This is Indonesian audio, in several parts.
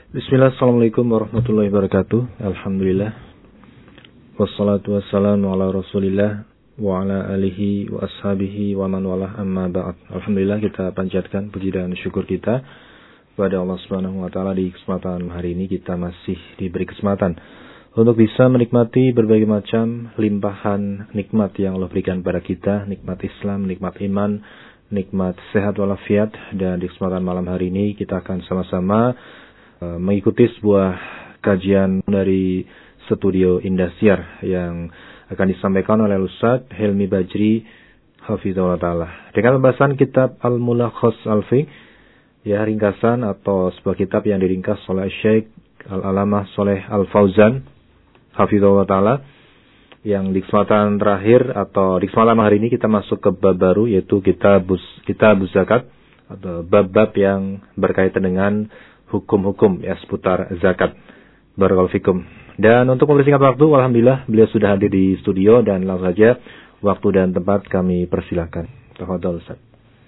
Bismillah, assalamualaikum warahmatullahi wabarakatuh. Alhamdulillah, wassalatu wassalamu ala rasulillah wa ala alihi wa ashabihi wa man walah, amma ba'd. Alhamdulillah, kita panjatkan puji dan syukur kita kepada Allah Subhanahu wa taala. Di kesempatan hari ini kita masih diberi kesempatan untuk bisa menikmati berbagai macam limpahan nikmat yang Allah berikan kepada kita, nikmat Islam, nikmat iman, nikmat sehat walafiat. Dan di kesempatan malam hari ini kita akan sama-sama mengikuti sebuah kajian dari studio Indosiar yang akan disampaikan oleh Ustaz Helmi Bajri Hafizahullah Ta'ala dengan pembahasan kitab Al-Mulakhas Al-Fiqh, ya, ringkasan atau sebuah kitab yang diringkas oleh Syekh Al-Alamah Shaleh Al-Fauzan Hafizahullah Ta'ala, yang di kesempatan terakhir atau di kesempatan hari ini kita masuk ke bab baru, yaitu kitab zakat atau bab-bab yang berkaitan dengan hukum-hukum ya seputar zakat. Barakallahu fikum. Dan untuk mempersingkat waktu, alhamdulillah beliau sudah hadir di studio dan langsung saja waktu dan tempat kami persilakan. Tafadhol Ustaz.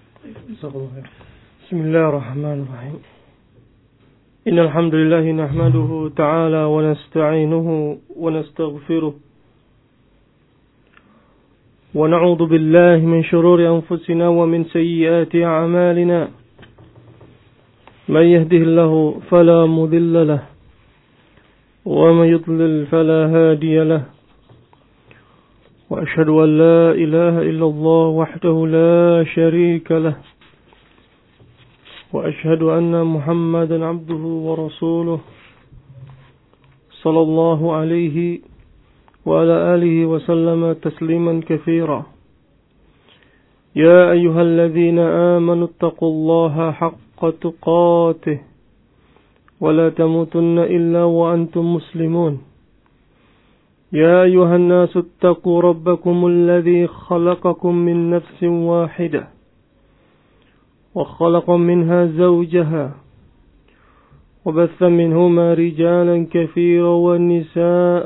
Bismillahirrahmanirrahim. Innal hamdalillah nahmaduhu ta'ala wa nasta'inuhu wa nastaghfiruh wa na'udzu billahi min shururi anfusina wa min sayyiati a'malina. من يهده الله فلا مضل له ومن يضلل فلا هادي له وأشهد أن لا إله إلا الله وحده لا شريك له وأشهد أن محمدا عبده ورسوله صلى الله عليه وعلى آله وسلم تسليما كثيرا. يا أيها الذين آمنوا اتقوا الله حق تقاته ولا تموتن إلا وأنتم مسلمون. يا أيها الناس اتقوا ربكم الذي خلقكم من نفس واحدة وخلق منها زوجها وبث منهما رجالا كثيرا والنساء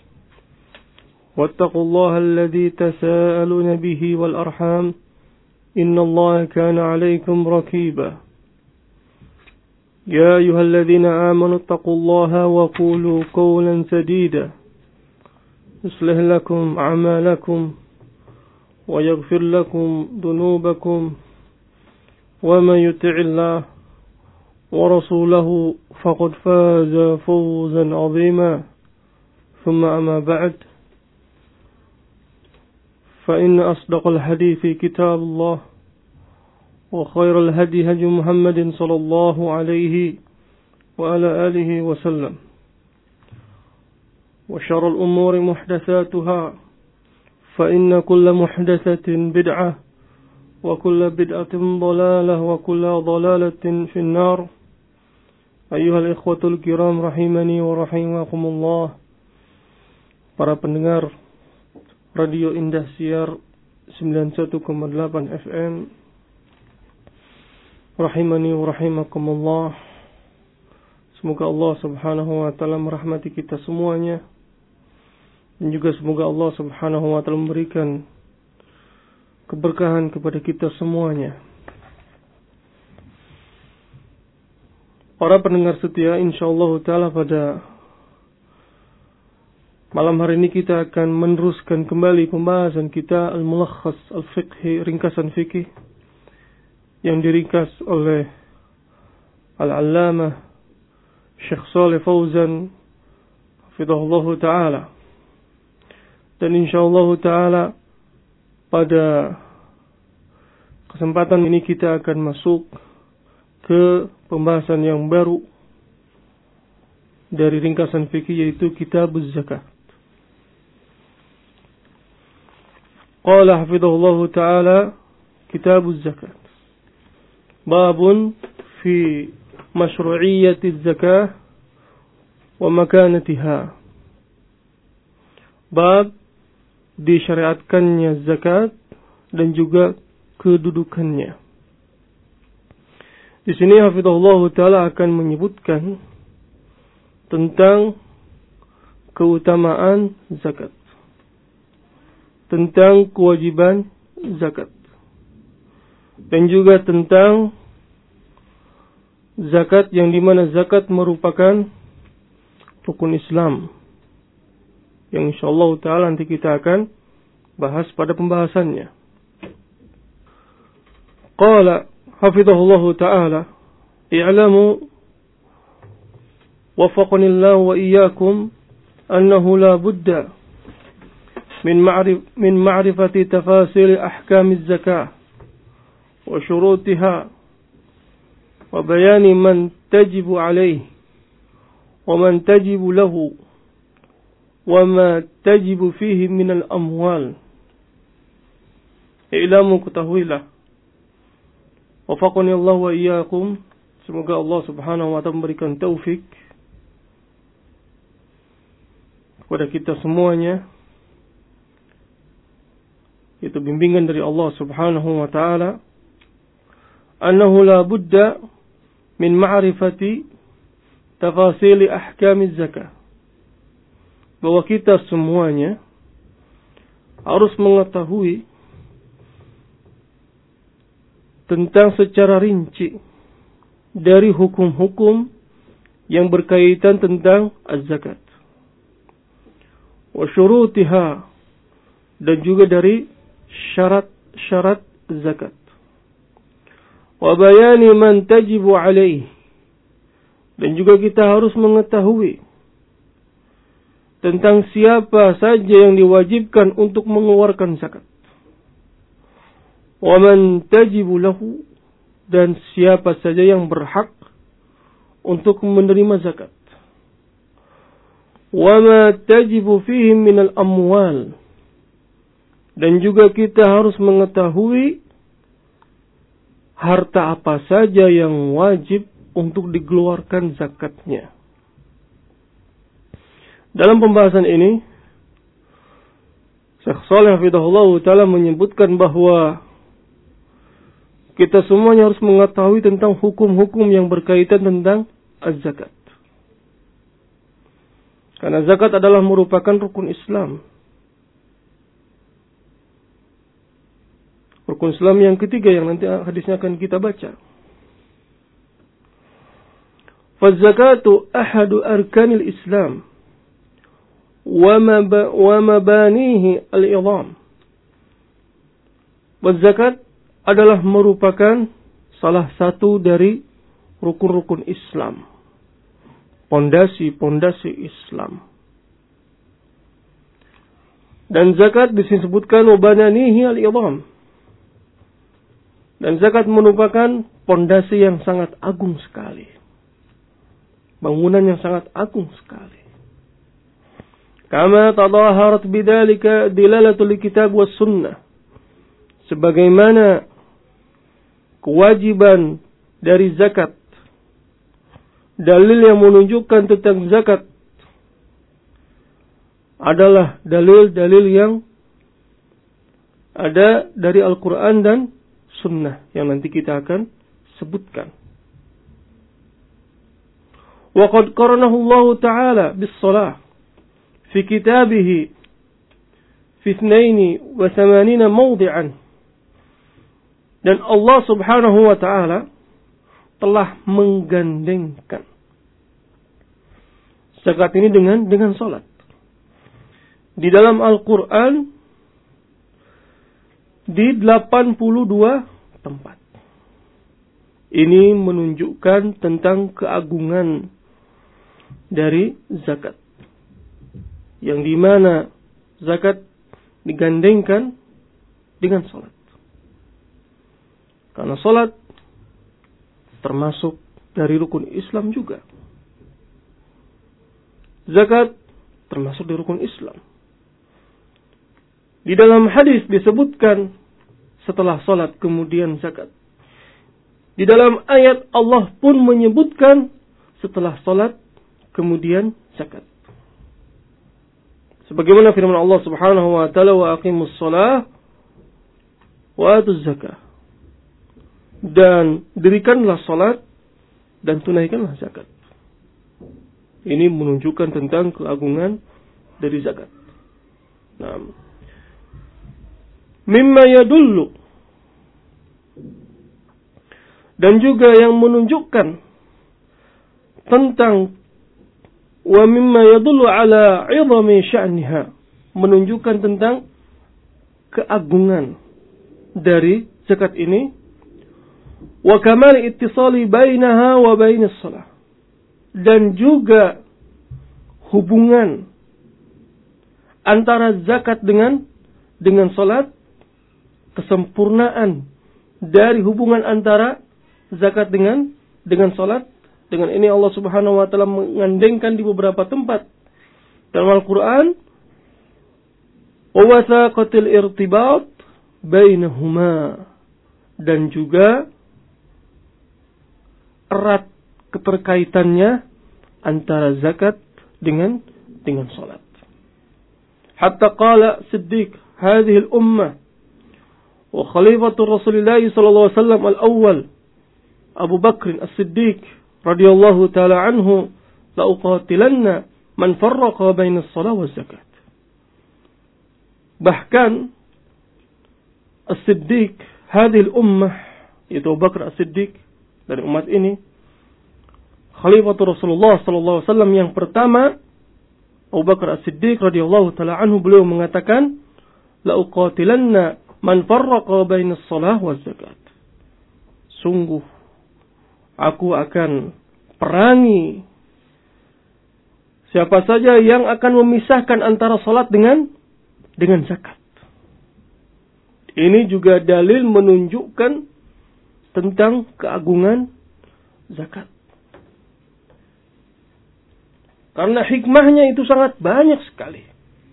واتقوا الله الذي تساءلون به والأرحام إن الله كان عليكم رقيبا. يا أيها الذين آمنوا اتقوا الله وقولوا قولا سديدا يصلح لكم أعمالكم ويغفر لكم ذنوبكم ومن يطع الله ورسوله فقد فاز فوزا عظيما. ثم أما بعد، فإن أصدق الحديث كتاب الله وخير الهدي هدي محمد صلى الله عليه وعلى آله وسلم وشر الأمور محدثاتها فإن كل محدثة بدعة وكل بدعة ضلالة وكل ضلالة في النار. أيها الإخوة الكرام رحمني ورحمكم الله. Para pendengar Radio Indosiar 91,8 FM, rahimani wa rahimakumullah. Semoga Allah Subhanahu wa taala merahmati kita semuanya, dan juga semoga Allah Subhanahu wa taala memberikan keberkahan kepada kita semuanya. Para pendengar setia, insyaallah taala pada malam hari ini kita akan meneruskan kembali pembahasan kita Al-Mulakhas Al-Fiqhi, ringkasan fikih yang diringkas oleh Al-Allamah Syekh Shaleh Fauzan hafizahullah ta'ala. Dan insyaallah ta'ala pada kesempatan ini kita akan masuk ke pembahasan yang baru dari ringkasan fikih, yaitu Kitabuz Zakat. Qala hafizahullah ta'ala Kitabuz Zakat, babun fi masyru'iyyati zakah wa makanatiha. Bab disyariatkannya zakat dan juga kedudukannya. Di sini hafizahullah taala akan menyebutkan tentang keutamaan zakat, tentang kewajiban zakat, dan juga tentang zakat yang dimana zakat merupakan rukun Islam, yang insyaallah ta'ala nanti kita akan bahas pada pembahasannya. Qala hafidhahullahu ta'ala, i'lamu wafaqani Allah wa iyyakum annahu la budda min ma'rifati tafasil ahkam az-zakah wa syurutiha wa bayani man tajibu alayhi wa man tajibu lahu wa ma tajibu fihi min al-amwal. I'lamu, ketahuilah, wafaqani Allah wa iyyakum, semoga Allah Subhanahu wa ta'ala memberikan taufik kepada kita semuanya, itu bimbingan dari Allah Subhanahu wa ta'ala, annahu la budda min ma'rifati tafasili ahkamiz zakah, bahwa kita semuanya harus mengetahui tentang secara rinci dari hukum-hukum yang berkaitan tentang az-zakat, wa syurutiha, dan juga dari syarat-syarat zakat, wa bayani man tajibu alaih, dan juga kita harus mengetahui tentang siapa saja yang diwajibkan untuk mengeluarkan zakat, wa man tajibu lahu, dan siapa saja yang berhak untuk menerima zakat, wa ma tajibu fihim minal amwal, dan juga kita harus mengetahui harta apa saja yang wajib untuk dikeluarkan zakatnya. Dalam pembahasan ini, Syekh Shalih hafizahullah ta'ala menyebutkan bahwa kita semuanya harus mengetahui tentang hukum-hukum yang berkaitan tentang az-zakat. Karena zakat adalah merupakan rukun Islam. Rukun Islam yang ketiga yang nanti hadisnya akan kita baca. Faz-zakatu ahadu arkanil Islam wa mabanihi al-idham. Zakat adalah merupakan salah satu dari rukun-rukun Islam, pondasi-pondasi Islam. Dan zakat disebutkan wabananihi al-idham. Dan zakat merupakan pondasi yang sangat agung sekali, bangunan yang sangat agung sekali. Kama tadaharat bidzalika dilalatul kitab was sunnah, sebagaimana kewajiban dari zakat, dalil yang menunjukkan tentang zakat adalah dalil-dalil yang ada dari Al-Quran dan Sunnah yang nanti kita akan sebutkan. Wa qad qaranahu Allah Ta'ala bis-shalah fi kitabihi fi 82 mawdi'an. Dan Allah Subhanahu wa Ta'ala telah menggandengkan zakat ini dengan salat di dalam Al-Quran di 82 tempat. Ini menunjukkan tentang keagungan dari zakat, yang dimana zakat digandengkan dengan salat. Karena salat termasuk dari rukun Islam juga. Zakat termasuk dari rukun Islam. Di dalam hadis disebutkan setelah salat kemudian zakat. Di dalam ayat Allah pun menyebutkan setelah salat kemudian zakat. Sebagaimana firman Allah Subhanahu wa ta'ala, wa aqimus shalah wa atuz zakah. Dan dirikanlah salat dan tunaikanlah zakat. Ini menunjukkan tentang keagungan dari zakat. Nah, mimma yadullu, dan juga yang menunjukkan tentang wa mimma yadullu ala 'idhami sya'niha, menunjukkan tentang keagungan dari zakat ini, wa kamal ittisali bainaha wa bainas shalah, dan juga hubungan antara zakat dengan salat, kesempurnaan dari hubungan antara zakat dengan salat. Dengan ini Allah Subhanahu wa taala mengandengkan di beberapa tempat dalam Al-Qur'an, wa wathaqatil irtibat bainahuma, dan juga erat keterkaitannya antara zakat dengan salat. Hatta qala Siddiq hadhihi al-ummah wa khalifatu Rasulillah sallallahu alaihi wasallam al-awwal Abu Bakr as-Siddiq radhiyallahu taala anhu, la uqatilanna man farraqa baina as-shalah wa zakat. Bahkan as-Siddiq hadhihi al-ummah, yaitu Abu Bakr as-Siddiq dari umat ini, Khalifatul Rasulullah sallallahu alaihi wasallam yang pertama, Abu Bakar As-Siddiq radhiyallahu taala anhu, beliau mengatakan, la uqatilanna man farraqa bainas shalah waz zakat. Sungguh aku akan perangi siapa saja yang akan memisahkan antara salat dengan zakat. Ini juga dalil menunjukkan tentang keagungan zakat. Karena hikmahnya itu sangat banyak sekali.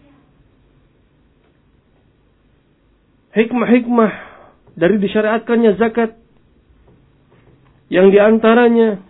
Hikmah-hikmah dari disyariatkannya zakat, yang diantaranya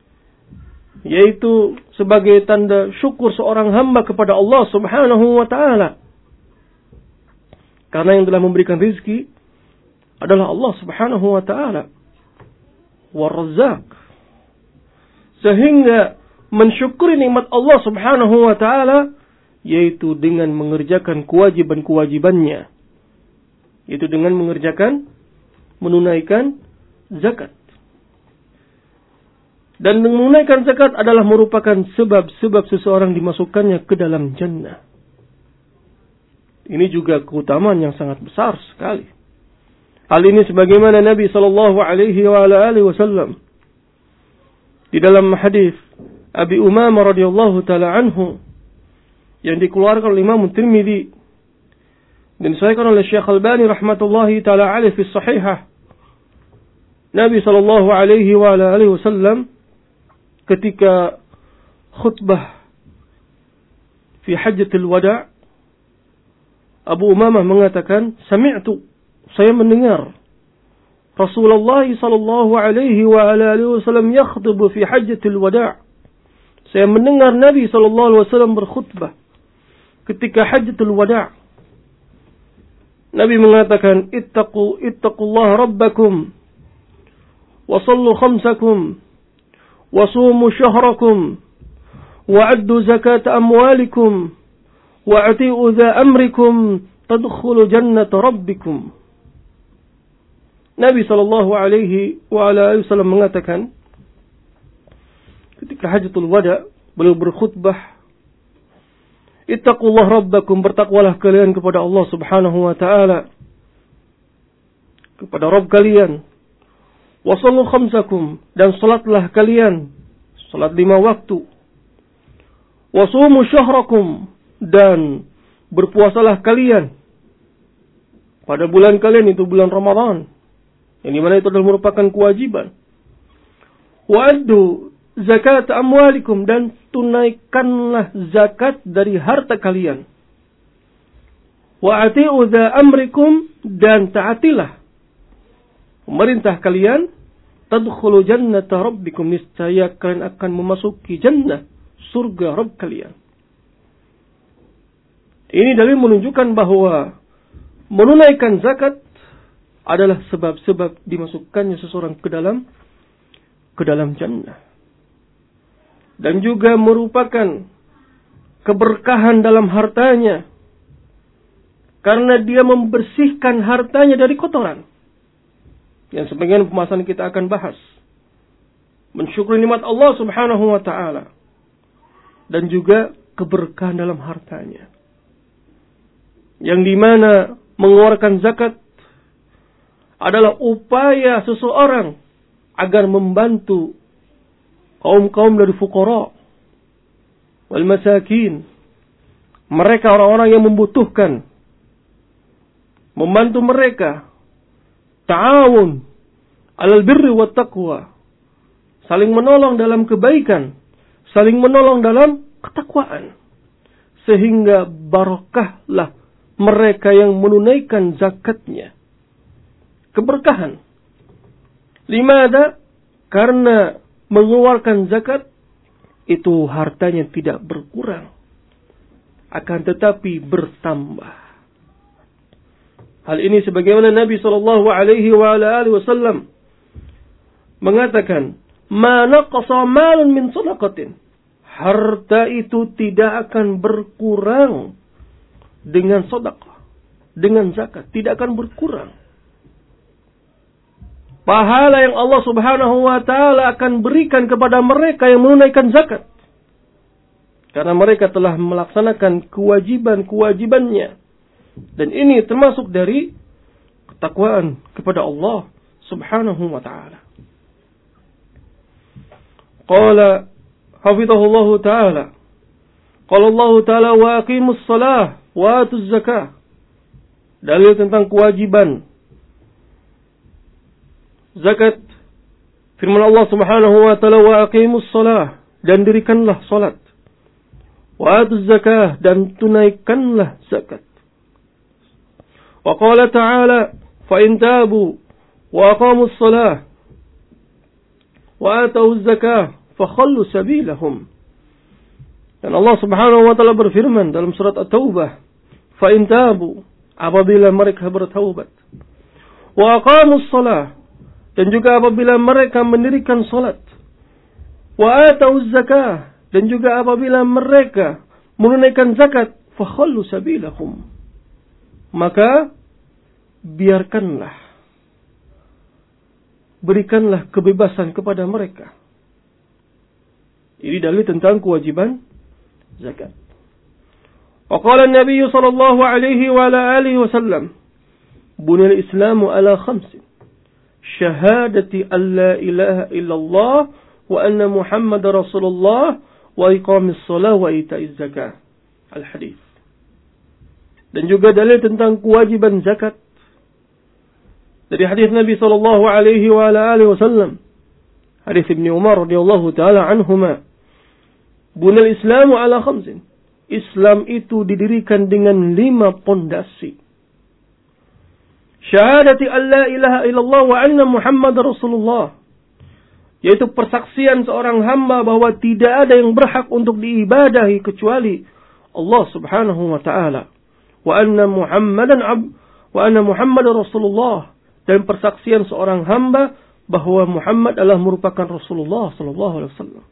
yaitu sebagai tanda syukur seorang hamba kepada Allah Subhanahu wa ta'ala. Karena yang telah memberikan rizki adalah Allah Subhanahu wa ta'ala, War-Razzaq. Sehingga mensyukuri nikmat Allah Subhanahu wa ta'ala yaitu dengan mengerjakan kewajiban-kewajibannya, yaitu dengan menunaikan zakat. Dan menunaikan zakat adalah merupakan sebab-sebab seseorang dimasukkannya ke dalam jannah. Ini juga keutamaan yang sangat besar sekali. Hal ini sebagaimana Nabi sallallahu alaihi wasallam di dalam hadis Abi Umamah radhiyallahu taala anhu yang dikeluarkan oleh Imam Tirmidzi dan disahihkan oleh Syekh Albani rahmatullahi taala alaihi fi sahihah. Nabi sallallahu alaihi wasallam ketika khutbah fi hajjatul wada', Abu Umamah mengatakan, sami'tu, saya mendengar Rasulullah sallallahu alaihi wasallam yakhutbu fi hajjatul wada'. Saya mendengar Nabi sallallahu alaihi wasallam berkhutbah ketika hajjatul wada'. Nabi mengatakan, ittaqullaha rabbakum wa sallu khamsakum wa sumu syahrakum wa addu zakat amwalikum wa ati'u dha amrikum tadkhulu jannata rabbikum. Nabi sallallahu alaihi wasallam mengatakan ketika hajjatul wada, beliau berkhutbah, ittaqullah rabbakum, bertakwalah kalian kepada Allah Subhanahu wa taala, kepada Rabb kalian. Wa sallu khamsakum, dan salatlah kalian, salat 5 waktu. Wa sumu syahrakum, dan berpuasalah kalian pada bulan kalian, itu bulan Ramadan, yang dimana itu adalah merupakan kewajiban. Wa addu zakat amwalikum, dan tunaikanlah zakat dari harta kalian. Wa ati'u dha amrikum, dan taatilah pemerintah kalian. Tadkhulu jannata rabbikum, niscaya kalian akan memasuki jannah, surga Rabb kalian. Ini dalil menunjukkan bahwa menunaikan zakat adalah sebab-sebab dimasukkannya seseorang ke dalam jannah. Dan juga merupakan keberkahan dalam hartanya, karena dia membersihkan hartanya dari kotoran, yang sebagian pembahasan kita akan bahas. mensyukuri nikmat Allah Subhanahu wa taala, dan juga keberkahan dalam hartanya. Yang dimana mengeluarkan zakat adalah upaya seseorang agar membantu kaum-kaum dari fuqara wal masakin, mereka orang-orang yang membutuhkan, membantu mereka, ta'awun alal birri wat taqwa, saling menolong dalam kebaikan, saling menolong dalam ketakwaan, sehingga barakahlah mereka yang menunaikan zakatnya. Keberkahan. Limada? Karena mengeluarkan zakat itu hartanya tidak berkurang, akan tetapi bertambah. Hal ini sebagaimana Nabi sallallahu alaihi wasallam mengatakan, "Ma naqasa malun min shadaqatin." Harta itu tidak akan berkurang dengan sedekah, dengan zakat, tidak akan berkurang. Pahala yang Allah Subhanahu wa taala akan berikan kepada mereka yang menunaikan zakat, karena mereka telah melaksanakan kewajiban-kewajibannya. Dan ini termasuk dari ketakwaan kepada Allah Subhanahu wa taala. Qala hafizahullah taala, qala Allah taala wa aqimus shalah wa atuz zakah. Dalil tentang kewajiban zakat, firman Allah Subhanahu wa taala, wa aqimus shalah, dan dirikanlah salat, wa atuz zakah, dan tunaikanlah zakat. Wa qala ta'ala, fa in tabu wa aqamus shalah wa atuz zakah fa khallu sabilahum. Dan Allah Subhanahu wa taala berfirman dalam surat At-Taubah, fa in tabu, apabila mereka bertaubat, wa aqamus shalah, dan juga apabila mereka mendirikan salat, wa atuz zakah, dan juga apabila mereka menunaikan zakat, fa khallu sabilahum, maka biarkanlah, berikanlah kebebasan kepada mereka. Ini dalil tentang kewajiban zakat. Wa qala an-nabiy sallallahu alaihi wa ala alihi wasallam, buniyal islamu ala khamsin, syahadati an la ilaha illallah wa anna muhammadar rasulullah wa iqamis shalah wa ita'iz zakah. Al-hadis. Dan juga dalil tentang kewajiban zakat dari hadis Nabi sallallahu alaihi wa ala alihi wasallam, hadis Ibnu Umar radhiyallahu taala anhuma, bunal islamu ala khamsin, Islam itu didirikan dengan 5 pondasi. Syahadati an la ilaha illallah wa anna muhammadar rasulullah, yaitu persaksian seorang hamba bahwa tidak ada yang berhak untuk diibadahi kecuali Allah Subhanahu wa taala, wa anna muhammadar rasulullah, dan persaksian seorang hamba bahwa Muhammad adalah merupakan Rasulullah sallallahu alaihi wasallam.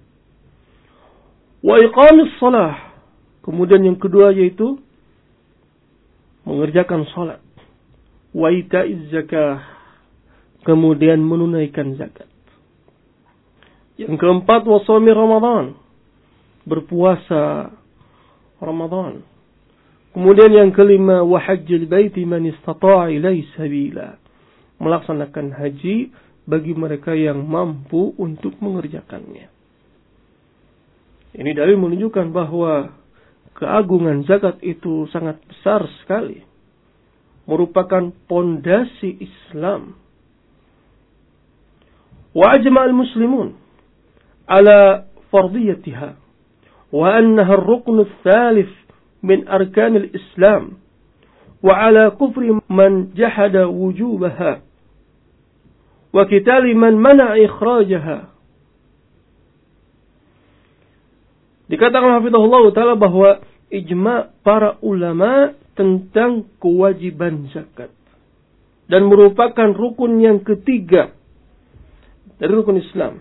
Wa iqamis shalah, kemudian yang kedua yaitu mengerjakan salat. Wa ita'iz zakah, kemudian menunaikan zakat. Yang keempat, wa shaumi Ramadan, berpuasa Ramadan. Kemudian yang kelima, wa hajjil baiti man istata'a ilaihi sabila, melaksanakan haji bagi mereka yang mampu untuk mengerjakannya. Ini dalil menunjukkan bahwa keagungan zakat itu sangat besar sekali, merupakan pondasi Islam. Wa ajma'al muslimun ala fardiyatiha wa annaha ar-rukn ats-tsalits min arkanil Islam wa ala kufri man jahada wujubaha wa qitali man mana'a ikhrajaha. Dikatakan hafizahullah taala bahwa ijma' para ulama tentang kewajiban zakat dan merupakan rukun yang ketiga dari rukun Islam.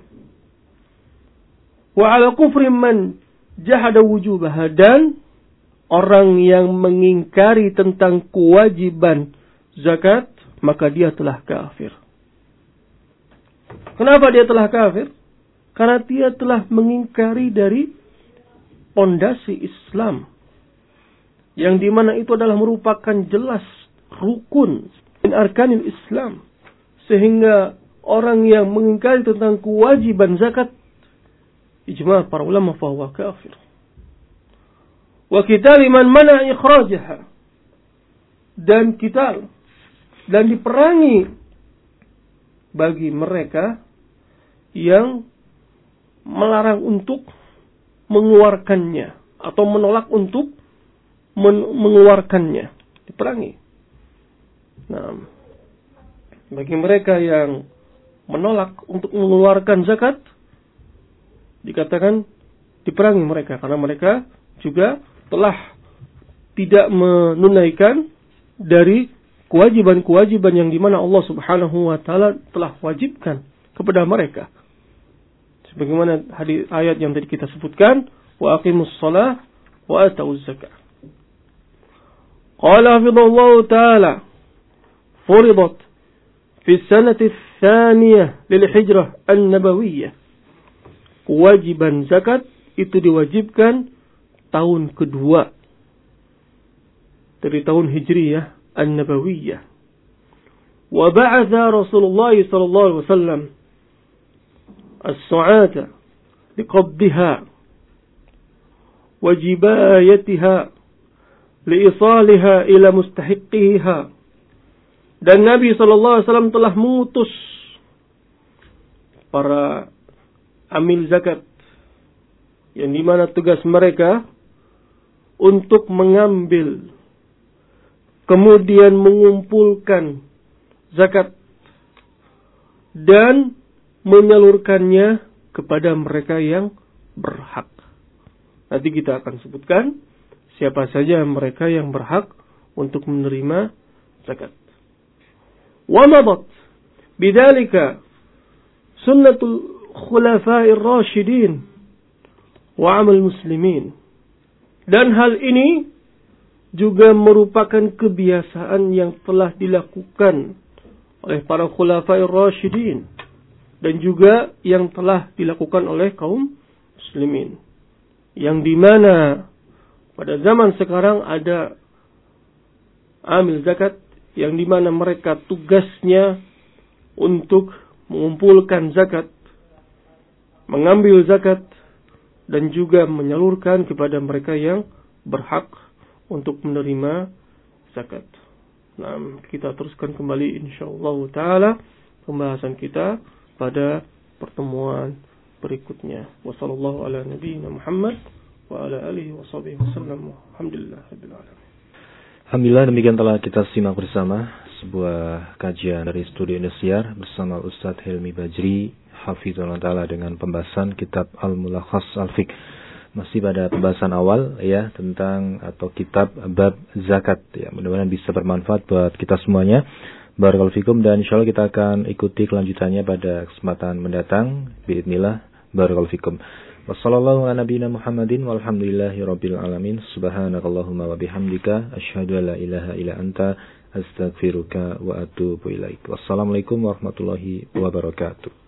Wa ala kufri man jahada wujubaha, dan orang yang mengingkari tentang kewajiban zakat, maka dia telah kafir. Kenapa dia telah kafir? Karena dia telah mengingkari dari pondasi Islam. Yang dimana itu adalah merupakan jelas rukun min arkanil Islam. Sehingga orang yang mengingkari tentang kewajiban zakat, ijma' para ulama fahuwa kafir. Wa qitali man mana ikhrajaha. Dan qital, dan diperangi bagi mereka yang melarang untuk mengeluarkannya atau menolak untuk mengeluarkannya, diperangi. Nah, bagi mereka yang menolak untuk mengeluarkan zakat, dikatakan diperangi mereka karena mereka juga telah tidak menunaikan dari kewajiban-kewajiban yang dimana Allah Subhanahu wa Ta'ala telah wajibkan kepada mereka. Sebagaimana hadis ayat yang tadi kita sebutkan, wa aqimus shalah wa atuz zakah. Qala hafidhallahu ta'ala furidat fi sanati tsaniyah lil hijrah an-nabawiyyah. Kewajiban zakat itu diwajibkan tahun kedua dari tahun Hijriyah An-Nabawiyah. Wa ba'atha Rasulullah sallallahu alaihi wasallam as-su'ata liqabdiha wa jibayatiha liisaliha ila mustahiqiha. Dan Nabi sallallahu alaihi wasallam telah mengutus para amil zakat yang dimana tugas mereka untuk mengambil kemudian mengumpulkan zakat dan menyalurkannya kepada mereka yang berhak. Nanti kita akan sebutkan siapa saja mereka yang berhak untuk menerima zakat. Wa madat bidzalika sunnatul khulafa'ir rasyidin wa amal muslimin. Dan hal ini juga merupakan kebiasaan yang telah dilakukan oleh para khulafa'ir rasyidin dan juga yang telah dilakukan oleh kaum muslimin. Yang dimana pada zaman sekarang ada amil zakat yang dimana mereka tugasnya untuk mengumpulkan zakat, mengambil zakat, dan juga menyalurkan kepada mereka yang berhak untuk menerima zakat. Nah, kita teruskan kembali insyaallah taala pembahasan kita pada pertemuan berikutnya. Wassallallahu ala nabiyyina Muhammad wa ala alihi washabihi wasallam. Alhamdulillahirabbil alamin. Alhamdulillah, demikian telah kita simak bersama sebuah kajian dari Studio Indosiar bersama Ustadz Helmi Bajri hafizallahu taala dengan pembahasan kitab Al-Mulakhas Al-Fiqh. Masih pada pembahasan awal ya tentang atau kitab bab zakat ya. Mudah-mudahan bisa bermanfaat buat kita semuanya. Barakallahu fikum, dan insyaallah kita akan ikuti kelanjutannya pada kesempatan mendatang biidznillah. Barakallahu fikum. Wassallallahu ala nabiyyina Muhammadin walhamdulillahirabbil alamin. Subhanakallahumma wa bihamdika asyhadu an la ilaha illa anta astaghfiruka wa atubu ilaik. Wassalamualaikum warahmatullahi wabarakatuh.